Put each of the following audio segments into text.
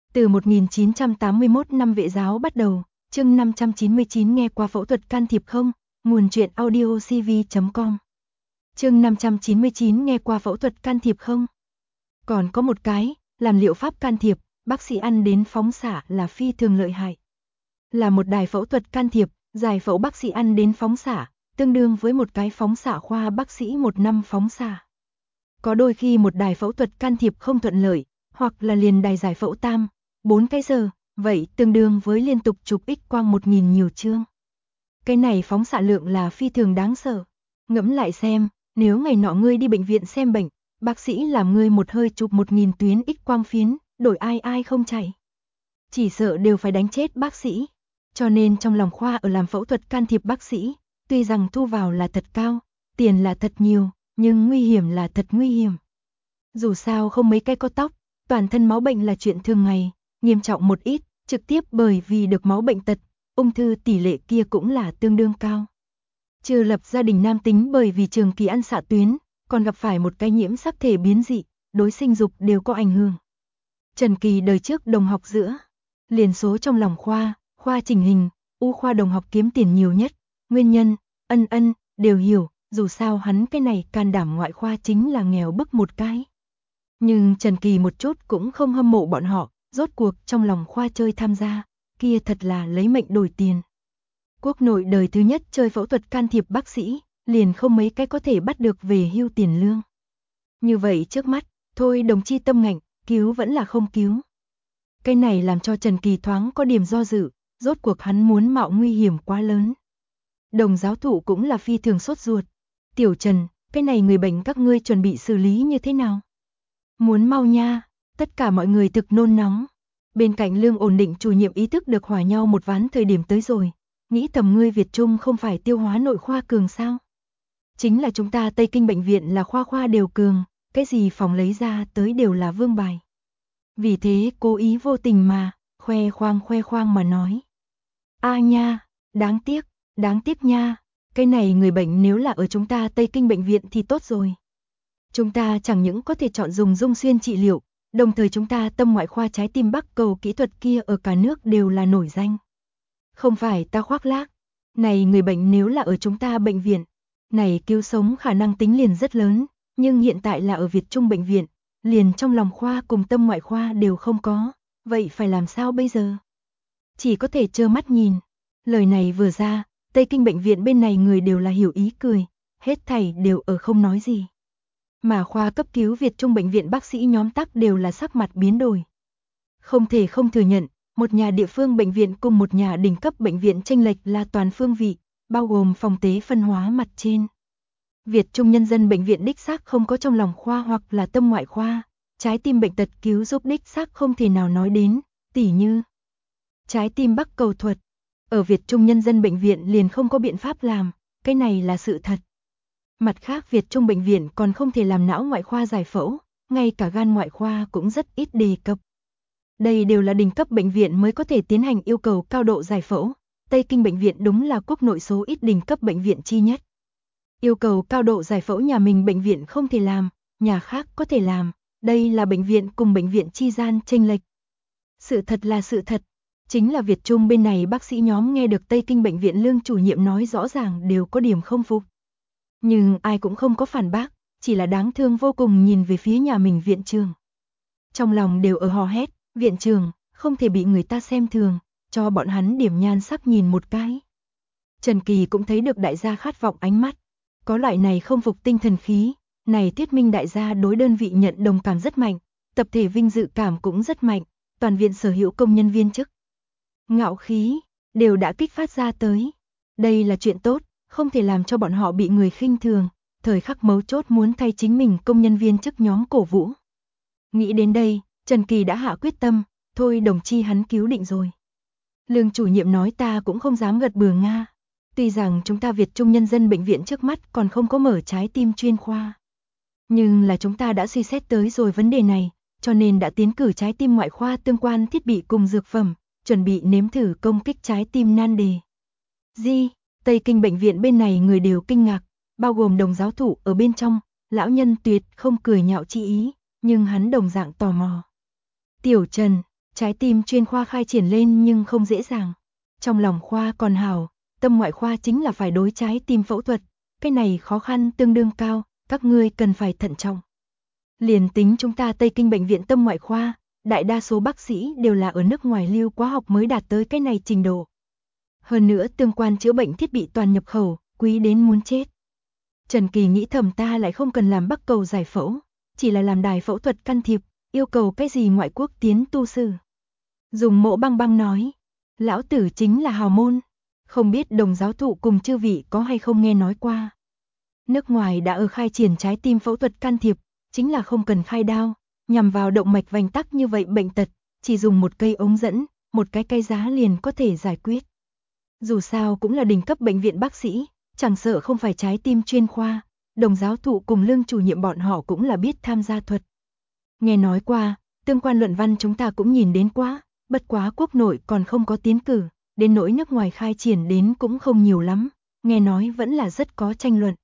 Từ 1981 năm Vệ giáo bắt đầu, chương 599 nghe qua phẫu thuật can thiệp không? Nguồn truyện audio cv.com. Chương 599 nghe qua phẫu thuật can thiệp không? Còn có một cái, làm liệu pháp can thiệp, bác sĩ ăn đến phóng xạ là phi thường lợi hại. Là một đài phẫu thuật can thiệp, giải phẫu bác sĩ ăn đến phóng xạ, tương đương với một cái phóng xạ khoa bác sĩ 1 năm phóng xạ. Có đôi khi một đài phẫu thuật can thiệp không thuận lợi, hoặc là liền đài giải phẫu tam, 4 cái giờ, vậy tương đương với liên tục chụp X quang 1000 nhiều chương. Cái này phóng xạ lượng là phi thường đáng sợ. Ngẫm lại xem, nếu ngày nọ ngươi đi bệnh viện xem bệnh, bác sĩ làm ngươi một hơi chụp 1000 tuyến X quang phiến, đổi ai không chạy. Chỉ sợ đều phải đánh chết bác sĩ. Cho nên trong lòng khoa ở làm phẫu thuật can thiệp bác sĩ, tuy rằng thu vào là thật cao, tiền là thật nhiều, nhưng nguy hiểm là thật nguy hiểm. Dù sao không mấy cái có tóc, toàn thân máu bệnh là chuyện thường ngày, nghiêm trọng một ít, trực tiếp bởi vì được máu bệnh tật, ung thư tỷ lệ kia cũng là tương đương cao. Chưa lập gia đình nam tính bởi vì trường kỳ ăn xạ tuyến, còn gặp phải một cái nhiễm sắc thể biến dị, đối sinh dục đều có ảnh hưởng. Trần Kỳ đời trước đồng học giữa, liền số trong lòng khoa chỉnh hình, u khoa đồng học kiếm tiền nhiều nhất, nguyên nhân, đều hiểu, dù sao hắn cái này can đảm ngoại khoa chính là nghèo bức một cái. Nhưng Trần Kỳ một chút cũng không hâm mộ bọn họ, rốt cuộc trong lòng khoa chơi tham gia, kia thật là lấy mệnh đổi tiền. Quốc nội đời thứ nhất chơi phẫu thuật can thiệp bác sĩ, liền không mấy cái có thể bắt được về hưu tiền lương. Như vậy trước mắt, thôi đồng chi tâm ngạnh, cứu vẫn là không cứu. Cái này làm cho Trần Kỳ thoáng có điểm do dự, rốt cuộc hắn muốn mạo nguy hiểm quá lớn. Đồng giáo thụ cũng là phi thường sốt ruột. Tiểu Trần, cái này người bệnh các ngươi chuẩn bị xử lý như thế nào? Muốn mau nha, tất cả mọi người thực nôn nóng. Bên cạnh lương ổn định chủ nhiệm ý thức được hòa nhau một ván thời điểm tới rồi. Nghĩ tầm ngươi Việt Trung không phải tiêu hóa nội khoa cường sao? Chính là chúng ta Tây Kinh bệnh viện là khoa đều cường, cái gì phòng lấy ra tới đều là vương bài. Vì thế cố ý vô tình mà, khoe khoang mà nói. Nha, đáng tiếc nha, cái này người bệnh nếu là ở chúng ta Tây Kinh bệnh viện thì tốt rồi. Chúng ta chẳng những có thể chọn dùng dung xuyên trị liệu, đồng thời chúng ta tâm ngoại khoa trái tim Bắc Cầu kỹ thuật kia ở cả nước đều là nổi danh. Không phải ta khoác lác, này người bệnh nếu là ở chúng ta bệnh viện, này cứu sống khả năng tính liền rất lớn, nhưng hiện tại là ở Việt Trung bệnh viện, liền trong lòng khoa cùng tâm ngoại khoa đều không có, vậy phải làm sao bây giờ? Chỉ có thể trơ mắt nhìn. Lời này vừa ra, Tây Kinh bệnh viện bên này người đều là hiểu ý cười, hết thảy đều ở không nói gì. Mà khoa cấp cứu Việt Trung bệnh viện bác sĩ nhóm tắc đều là sắc mặt biến đổi. Không thể không thừa nhận, một nhà địa phương bệnh viện cùng một nhà đỉnh cấp bệnh viện chênh lệch là toàn phương vị, bao gồm phòng tế phân hóa mặt trên. Việt Trung Nhân dân bệnh viện đích xác không có trong lòng khoa hoặc là tâm ngoại khoa, trái tim bệnh tật cứu giúp đích xác không thể nào nói đến, tỉ như trái tim Bắc Cầu thuật. Ở Việt Trung Nhân dân bệnh viện liền không có biện pháp làm, cái này là sự thật. Mặt khác Việt Trung bệnh viện còn không thể làm não ngoại khoa giải phẫu, ngay cả gan ngoại khoa cũng rất ít đề cập. Đây đều là đỉnh cấp bệnh viện mới có thể tiến hành yêu cầu cao độ giải phẫu, Tây Kinh bệnh viện đúng là quốc nội số ít đỉnh cấp bệnh viện chi nhất. Yêu cầu cao độ giải phẫu nhà mình bệnh viện không thể làm, nhà khác có thể làm, đây là bệnh viện cùng bệnh viện chi gian chênh lệch. Sự thật là sự thật, chính là Việt Trung bên này bác sĩ nhóm nghe được Tây Kinh bệnh viện lương chủ nhiệm nói rõ ràng đều có điểm không phục. Nhưng ai cũng không có phản bác, chỉ là đáng thương vô cùng nhìn về phía nhà mình viện trường. Trong lòng đều ở hò hét, viện trường, không thể bị người ta xem thường, cho bọn hắn điểm nhan sắc nhìn một cái. Trần Kỳ cũng thấy được đại gia khát vọng ánh mắt, có loại này không phục tinh thần khí, này thuyết minh đại gia đối đơn vị nhận đồng cảm rất mạnh, tập thể vinh dự cảm cũng rất mạnh, toàn viện sở hữu công nhân viên chức. Ngạo khí, đều đã kích phát ra tới. Đây là chuyện tốt, không thể làm cho bọn họ bị người khinh thường, thời khắc mấu chốt muốn thay chính mình công nhân viên chức nhóm cổ vũ. Nghĩ đến đây, Trần Kỳ đã hạ quyết tâm, thôi đồng chi hắn cứu định rồi. Lương chủ nhiệm nói ta cũng không dám gật bừa nga. Tuy rằng chúng ta Việt Trung Nhân dân bệnh viện trước mắt còn không có mở trái tim chuyên khoa. Nhưng là chúng ta đã suy xét tới rồi vấn đề này, cho nên đã tiến cử trái tim ngoại khoa tương quan thiết bị cùng dược phẩm, chuẩn bị nếm thử công kích trái tim nan đề. Tây Kinh bệnh viện bên này người đều kinh ngạc, bao gồm đồng giáo thụ ở bên trong, lão nhân tuyệt không cười nhạo chi ý, nhưng hắn đồng dạng tò mò. Tiểu Trần, Trái tim chuyên khoa khai triển lên nhưng không dễ dàng. Trong lòng khoa còn hảo, tâm ngoại khoa chính là phải đối trái tim phẫu thuật, cái này khó khăn tương đương cao, các ngươi cần phải thận trọng. Liền tính chúng ta Tây Kinh bệnh viện tâm ngoại khoa, đại đa số bác sĩ đều là ở nước ngoài lưu quá học mới đạt tới cái này trình độ. Hơn nữa tương quan chữa bệnh thiết bị toàn nhập khẩu, quý đến muốn chết. Trần Kỳ nghĩ thầm ta lại không cần làm bắc cầu giải phẫu, chỉ là làm đài phẫu thuật can thiệp, yêu cầu cái gì ngoại quốc tiến tu sư. Dùng Mộ Băng Băng nói, lão tử chính là hào môn, không biết Đồng giáo thụ cùng chư vị có hay không nghe nói qua. Nước ngoài đã ở khai triển trái tim phẫu thuật can thiệp, chính là không cần khai đao, nhằm vào động mạch vành tắc như vậy bệnh tật, chỉ dùng một cây ống dẫn, một cái cây giá liền có thể giải quyết. Dù sao cũng là đỉnh cấp bệnh viện bác sĩ, chẳng sợ không phải trái tim chuyên khoa, Đồng giáo thụ cùng Lương chủ nhiệm bọn họ cũng là biết tham gia thuật. Nghe nói qua, tương quan luận văn chúng ta cũng nhìn đến quá, bất quá quốc nội còn không có tiến cử, đến nỗi nước ngoài khai triển đến cũng không nhiều lắm, nghe nói vẫn là rất có tranh luận.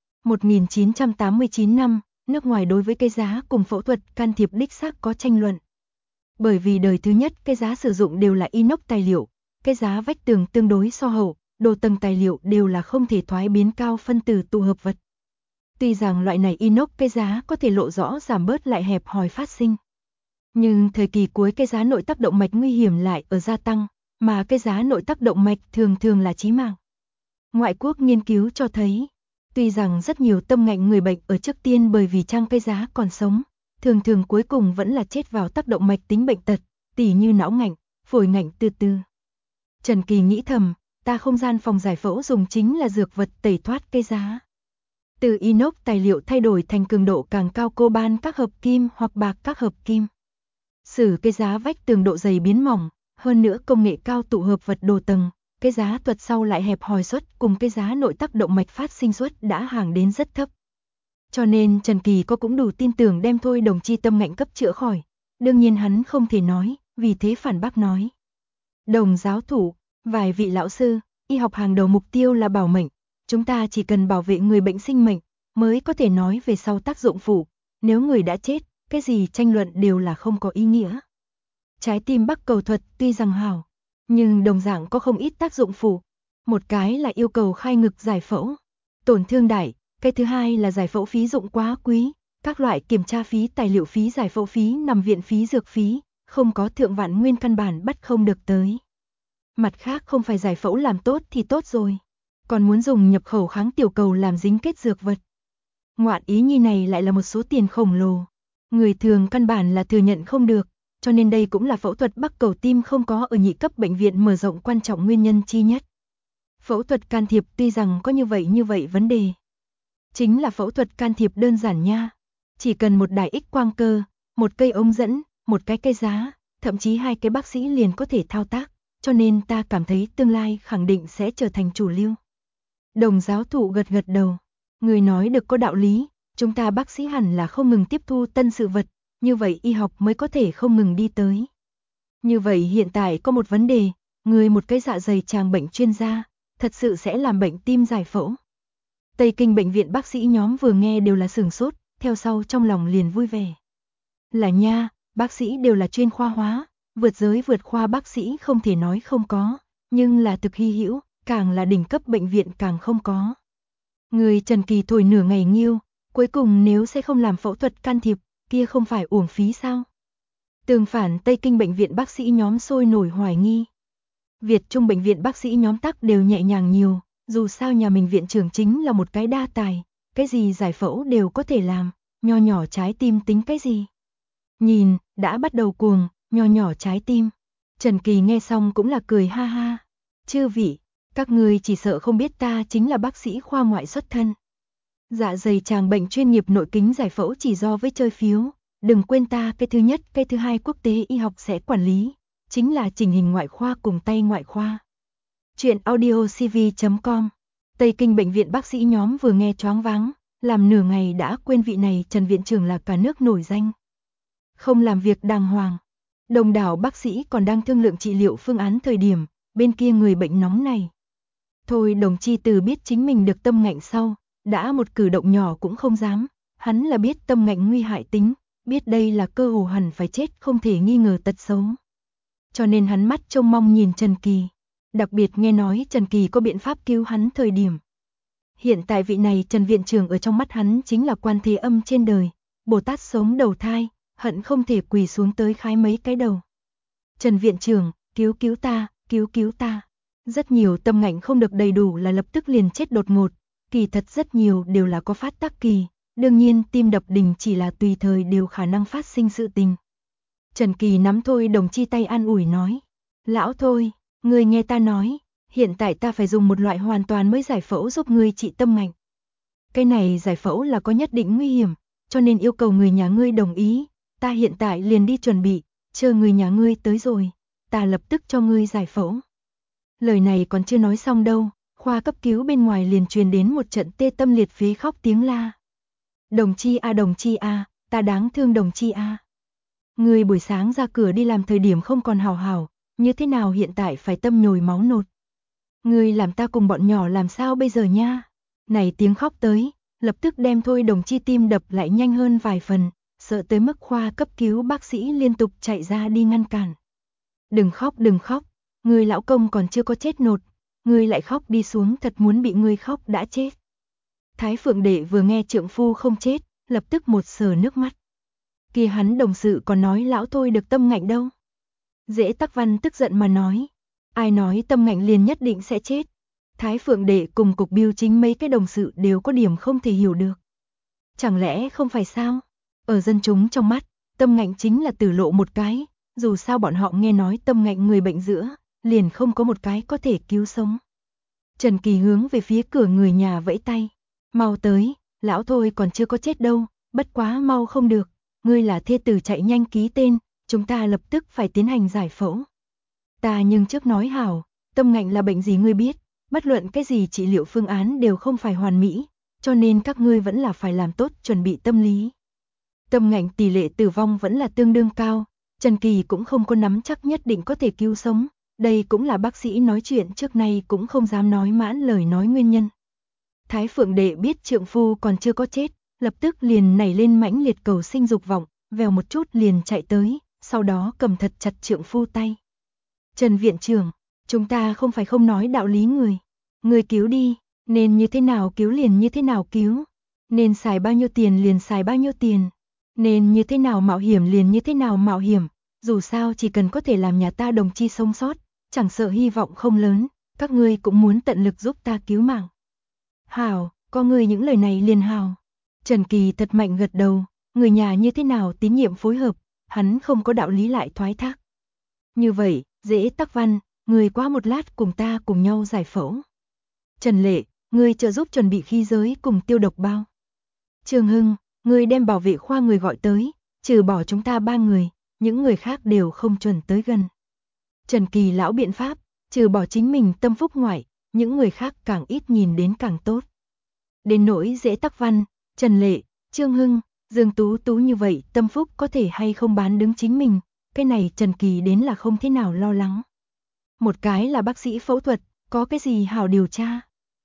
1989 năm, nước ngoài đối với cây giá cùng phẫu thuật can thiệp đích xác có tranh luận. Bởi vì đời thứ nhất cây giá sử dụng đều là inox tài liệu, cây giá vách tường tương đối so hậu, đồ tầng tài liệu đều là không thể thoái biến cao phân tử tụ hợp vật. Tuy rằng loại này inox cây giá có thể lộ rõ giảm bớt lại hẹp hòi phát sinh. Nhưng thời kỳ cuối cây giá nội tắc động mạch nguy hiểm lại ở gia tăng, mà cây giá nội tắc động mạch thường thường là chí mạng. Ngoại quốc nghiên cứu cho thấy, tuy rằng rất nhiều tâm ngạnh người bệnh ở trước tiên bởi vì trang cây giá còn sống, thường thường cuối cùng vẫn là chết vào tác động mạch tính bệnh tật, tỉ như não ngạnh, phổi ngạnh từ từ. Trần Kỳ nghĩ thầm, ta không gian phòng giải phẫu dùng chính là dược vật tẩy thoát cây giá. Từ inox tài liệu thay đổi thành cường độ càng cao coban các hợp kim hoặc bạc các hợp kim. Sử cây giá vách tường độ dày biến mỏng, hơn nữa công nghệ cao tụ hợp vật đồ tầng, cây giá thuật sau lại hẹp hòi suất cùng cây giá nội tắc động mạch phát sinh suất đã hàng đến rất thấp. Cho nên Trần Kỳ có cũng đủ tin tưởng đem thôi đồng chi tâm ngạnh cấp chữa khỏi. Đương nhiên hắn không thể nói, vì thế phản bác nói. Đồng giáo thủ, vài vị lão sư, y học hàng đầu mục tiêu là bảo mệnh. Chúng ta chỉ cần bảo vệ người bệnh sinh mệnh, mới có thể nói về sau tác dụng phụ. Nếu người đã chết, cái gì tranh luận đều là không có ý nghĩa. Trái tim bắc cầu thuật tuy rằng hảo, nhưng đồng dạng có không ít tác dụng phụ. Một cái là yêu cầu khai ngực giải phẫu, tổn thương đại, cái thứ hai là giải phẫu phí dụng quá quý, các loại kiểm tra phí, tài liệu phí, giải phẫu phí, nằm viện phí, dược phí, không có thượng vạn nguyên căn bản bắt không được tới. Mặt khác không phải giải phẫu làm tốt thì tốt rồi, còn muốn dùng nhập khẩu kháng tiểu cầu làm dính kết dược vật. Ngoạn ý nhi này lại là một số tiền khổng lồ, người thường căn bản là thừa nhận không được, cho nên đây cũng là phẫu thuật bắc cầu tim không có ở nhị cấp bệnh viện mở rộng quan trọng nguyên nhân chi nhất. Phẫu thuật can thiệp tuy rằng có như vậy vấn đề, chính là phẫu thuật can thiệp đơn giản nha, chỉ cần một đài X quang cơ, một cây ống dẫn, một cái cây giá, thậm chí hai cái bác sĩ liền có thể thao tác, cho nên ta cảm thấy tương lai khẳng định sẽ trở thành chủ lưu. Đồng giáo thụ gật gật đầu, người nói được có đạo lý, chúng ta bác sĩ hẳn là không ngừng tiếp thu tân sự vật, như vậy y học mới có thể không ngừng đi tới. Như vậy hiện tại có một vấn đề, người một cái dạ dày tràng bệnh chuyên gia, thật sự sẽ làm bệnh tim giải phẫu. Tây Kinh bệnh viện bác sĩ nhóm vừa nghe đều là sửng sốt, theo sau trong lòng liền vui vẻ. Là nha, bác sĩ đều là chuyên khoa hóa, vượt giới vượt khoa bác sĩ không thể nói không có, nhưng là thực hy hữu, càng là đỉnh cấp bệnh viện càng không có. Người Trần Kỳ thổi nửa ngày nghiêu, cuối cùng nếu sẽ không làm phẫu thuật can thiệp, kia không phải uổng phí sao? Tương phản Tây Kinh bệnh viện bác sĩ nhóm sôi nổi hoài nghi. Việt Trung bệnh viện bác sĩ nhóm tắc đều nhẹ nhàng nhiều, dù sao nhà mình viện trưởng chính là một cái đa tài, cái gì giải phẫu đều có thể làm, nho nhỏ trái tim tính cái gì. Nhìn, đã bắt đầu cuồng, nho nhỏ trái tim. Trần Kỳ nghe xong cũng là cười ha ha. Chư vị, các người chỉ sợ không biết ta chính là bác sĩ khoa ngoại xuất thân. Dạ dày tràng bệnh chuyên nghiệp nội kính giải phẫu chỉ do với chơi phiếu, đừng quên ta cái thứ nhất, cái thứ hai quốc tế y học sẽ quản lý, chính là chỉnh hình ngoại khoa cùng tay ngoại khoa. Chuyện audiocv.com. Tây Kinh bệnh viện bác sĩ nhóm vừa nghe choáng váng, làm nửa ngày đã quên vị này Trần viện trưởng là cả nước nổi danh. Không làm việc đàng hoàng. Đông đảo bác sĩ còn đang thương lượng trị liệu phương án thời điểm, bên kia người bệnh nóng này. Thôi đồng chi từ biết chính mình được tâm ngạnh sau, đã một cử động nhỏ cũng không dám, hắn là biết tâm ngạnh nguy hại tính, biết đây là cơ hồ hẳn phải chết không thể nghi ngờ tật xấu. cho nên hắn mắt trông mong nhìn Trần Kỳ. Đặc biệt nghe nói Trần Kỳ có biện pháp cứu hắn thời điểm. Hiện tại vị này Trần viện trưởng ở trong mắt hắn chính là Quan Thế Âm trên đời, Bồ Tát sống đầu thai, hận không thể quỳ xuống tới khái mấy cái đầu. Trần viện trưởng, cứu cứu ta, cứu cứu ta. Rất nhiều tâm ngạnh không được đầy đủ là lập tức liền chết đột ngột, kỳ thật rất nhiều đều là có phát tác kỳ, đương nhiên tim đập đình chỉ là tùy thời đều khả năng phát sinh sự tình. Trần Kỳ nắm Thôi Đồng Chi tay an ủi nói, lão Thôi, ngươi nghe ta nói, hiện tại ta phải dùng một loại hoàn toàn mới giải phẫu giúp ngươi trị tâm ngạnh. Cái này giải phẫu là có nhất định nguy hiểm, cho nên yêu cầu người nhà ngươi đồng ý, ta hiện tại liền đi chuẩn bị, chờ người nhà ngươi tới rồi, ta lập tức cho ngươi giải phẫu. Lời này còn chưa nói xong đâu, khoa cấp cứu bên ngoài liền truyền đến một trận tê tâm liệt phế khóc tiếng la. Đồng Chi a, ta đáng thương Đồng Chi a. Ngươi buổi sáng ra cửa đi làm thời điểm không còn hào hào, như thế nào hiện tại phải tâm nhồi máu nột. Ngươi làm ta cùng bọn nhỏ làm sao bây giờ nha. Này tiếng khóc tới, lập tức đem Thôi Đồng Chi tim đập lại nhanh hơn vài phần, sợ tới mức khoa cấp cứu bác sĩ liên tục chạy ra đi ngăn cản. Đừng khóc, ngươi lão công còn chưa có chết nột, ngươi lại khóc đi xuống thật muốn bị ngươi khóc đã chết. Thái Phượng Đệ vừa nghe trượng phu không chết, lập tức một sờ nước mắt. Kia hắn đồng sự còn nói lão Thôi được tâm ngạnh đâu. Dễ Tắc Văn tức giận mà nói, ai nói tâm ngạnh liền nhất định sẽ chết. Thái Phượng Đệ cùng cục biêu chính mấy cái đồng sự đều có điểm không thể hiểu được. Chẳng lẽ không phải sao? Ở dân chúng trong mắt, tâm ngạnh chính là tử lộ một cái, dù sao bọn họ nghe nói tâm ngạnh người bệnh giữa, liền không có một cái có thể cứu sống. Trần Kỳ hướng về phía cửa người nhà vẫy tay, mau tới, lão Thôi còn chưa có chết đâu, bất quá mau không được, ngươi là thê tử chạy nhanh ký tên, chúng ta lập tức phải tiến hành giải phẫu. Ta nhưng trước nói hảo, tâm ngạnh là bệnh gì ngươi biết, bất luận cái gì trị liệu phương án đều không phải hoàn mỹ, cho nên các ngươi vẫn là phải làm tốt chuẩn bị tâm lý. Tâm ngạnh tỷ lệ tử vong vẫn là tương đương cao, Trần Kỳ cũng không có nắm chắc nhất định có thể cứu sống, đây cũng là bác sĩ nói chuyện trước nay cũng không dám nói mãn lời nói nguyên nhân. Thái Phượng Đệ biết trượng phu còn chưa có chết, lập tức liền nảy lên mãnh liệt cầu sinh dục vọng, vèo một chút liền chạy tới, sau đó cầm thật chặt trượng phu tay. Trần viện trưởng, chúng ta không phải không nói đạo lý người cứu đi, nên như thế nào cứu liền như thế nào cứu, nên xài bao nhiêu tiền liền xài bao nhiêu tiền, nên như thế nào mạo hiểm liền như thế nào mạo hiểm, dù sao chỉ cần có thể làm nhà ta Đồng Chi sống sót, chẳng sợ hy vọng không lớn, các ngươi cũng muốn tận lực giúp ta cứu mạng. Hảo, có người những lời này liền hảo. Trần Kỳ thật mạnh gật đầu, người nhà như thế nào tín nhiệm phối hợp, hắn không có đạo lý lại thoái thác. Như vậy, Dễ Tắc Văn, người qua một lát cùng ta cùng nhau giải phẫu. Trần Lệ, người trợ giúp chuẩn bị khí giới cùng tiêu độc bao. Trương Hưng, người đem bảo vệ khoa người gọi tới, trừ bỏ chúng ta 3 người, những người khác đều không chuẩn tới gần. Trần Kỳ lão biện pháp, trừ bỏ chính mình tâm phúc ngoại, những người khác càng ít nhìn đến càng tốt. Đến nỗi Dễ Tắc Văn, Trần Lệ, Trương Hưng, Dương Tú Tú như vậy tâm phúc có thể hay không bán đứng chính mình, cái này Trần Kỳ đến là không thế nào lo lắng. Một cái là bác sĩ phẫu thuật, có cái gì hảo điều tra?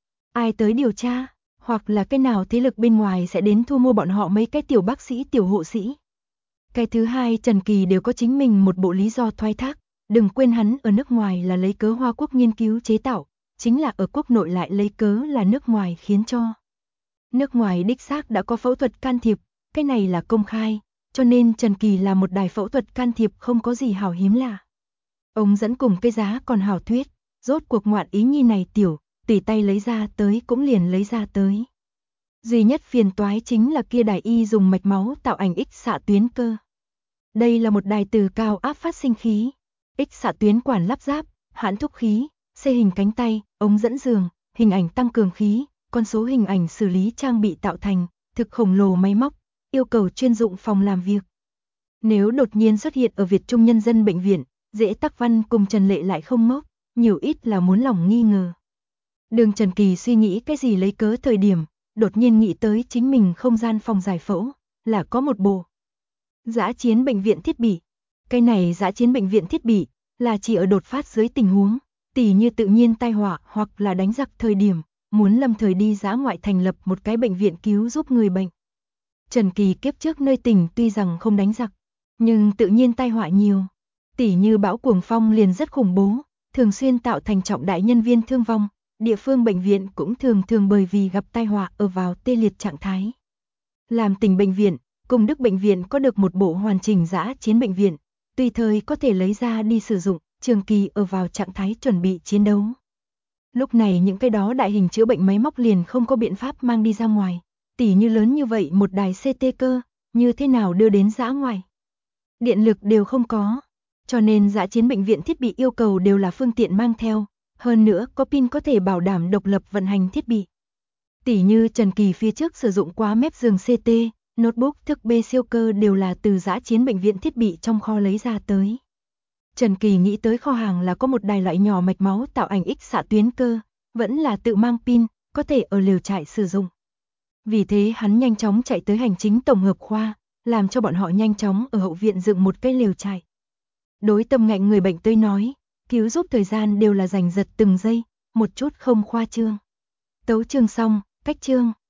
Ai tới điều tra? Hoặc là cái nào thế lực bên ngoài sẽ đến thu mua bọn họ mấy cái tiểu bác sĩ tiểu hộ sĩ? Cái thứ hai Trần Kỳ đều có chính mình một bộ lý do thoái thác, đừng quên hắn ở nước ngoài là lấy cớ Hoa Quốc nghiên cứu chế tạo, chính là ở quốc nội lại lấy cớ là nước ngoài khiến cho. Nước ngoài đích xác đã có phẫu thuật can thiệp, cái này là công khai, cho nên Trần Kỳ là một đài phẫu thuật can thiệp không có gì hảo hiếm lạ. Ông dẫn cùng cái giá còn hảo thuyết, rốt cuộc ngoạn ý nhi này tiểu, tùy tay lấy ra tới cũng liền lấy ra tới. Duy nhất phiền toái chính là kia đài y dùng mạch máu tạo ảnh X xạ tuyến cơ. Đây là một đài từ cao áp phát sinh khí, X xạ tuyến quản lắp ráp, hãn thúc khí, xê hình cánh tay, ống dẫn giường, hình ảnh tăng cường khí, con số hình ảnh xử lý trang bị tạo thành, thực khổng lồ máy móc, yêu cầu chuyên dụng phòng làm việc. Nếu đột nhiên xuất hiện ở Việt Trung Nhân dân bệnh viện, Dễ Tắc Văn cùng Trần Lệ lại không ngốc, nhiều ít là muốn lòng nghi ngờ. Đường Trần Kỳ suy nghĩ cái gì lấy cớ thời điểm, đột nhiên nghĩ tới chính mình không gian phòng giải phẫu, là có một bộ dã chiến bệnh viện thiết bị. Cái này dã chiến bệnh viện thiết bị, là chỉ ở đột phát dưới tình huống, tỉ như tự nhiên tai họa hoặc là đánh giặc thời điểm, muốn lâm thời đi dã ngoại thành lập một cái bệnh viện cứu giúp người bệnh. Trần Kỳ kiếp trước nơi tỉnh tuy rằng không đánh giặc, nhưng tự nhiên tai họa nhiều. Tỉ như bão cuồng phong liền rất khủng bố, thường xuyên tạo thành trọng đại nhân viên thương vong, địa phương bệnh viện cũng thường bởi vì gặp tai họa ở vào tê liệt trạng thái. Làm Tỉnh bệnh viện, Cung Đức bệnh viện có được một bộ hoàn chỉnh dã chiến bệnh viện, tùy thời có thể lấy ra đi sử dụng, trường kỳ ở vào trạng thái chuẩn bị chiến đấu. Lúc này những cái đó đại hình chữa bệnh máy móc liền không có biện pháp mang đi ra ngoài, tỉ như lớn như vậy một đài CT cơ, như thế nào đưa đến dã ngoại. Điện lực đều không có, cho nên dã chiến bệnh viện thiết bị yêu cầu đều là phương tiện mang theo, hơn nữa có pin có thể bảo đảm độc lập vận hành thiết bị. Tỉ như Trần Kỳ phía trước sử dụng quá mép giường CT, notebook thức B siêu cơ đều là từ dã chiến bệnh viện thiết bị trong kho lấy ra tới. Trần Kỳ nghĩ tới kho hàng là có một đài loại nhỏ mạch máu tạo ảnh X xạ tuyến cơ, vẫn là tự mang pin, có thể ở lều trại sử dụng. Vì thế hắn nhanh chóng chạy tới hành chính tổng hợp khoa, làm cho bọn họ nhanh chóng ở hậu viện dựng một cái lều trại. Đối tâm ngạnh người bệnh tới nói, cứu giúp thời gian đều là giành giật từng giây, một chút không khoa trương. Tấu chương xong, cách chương.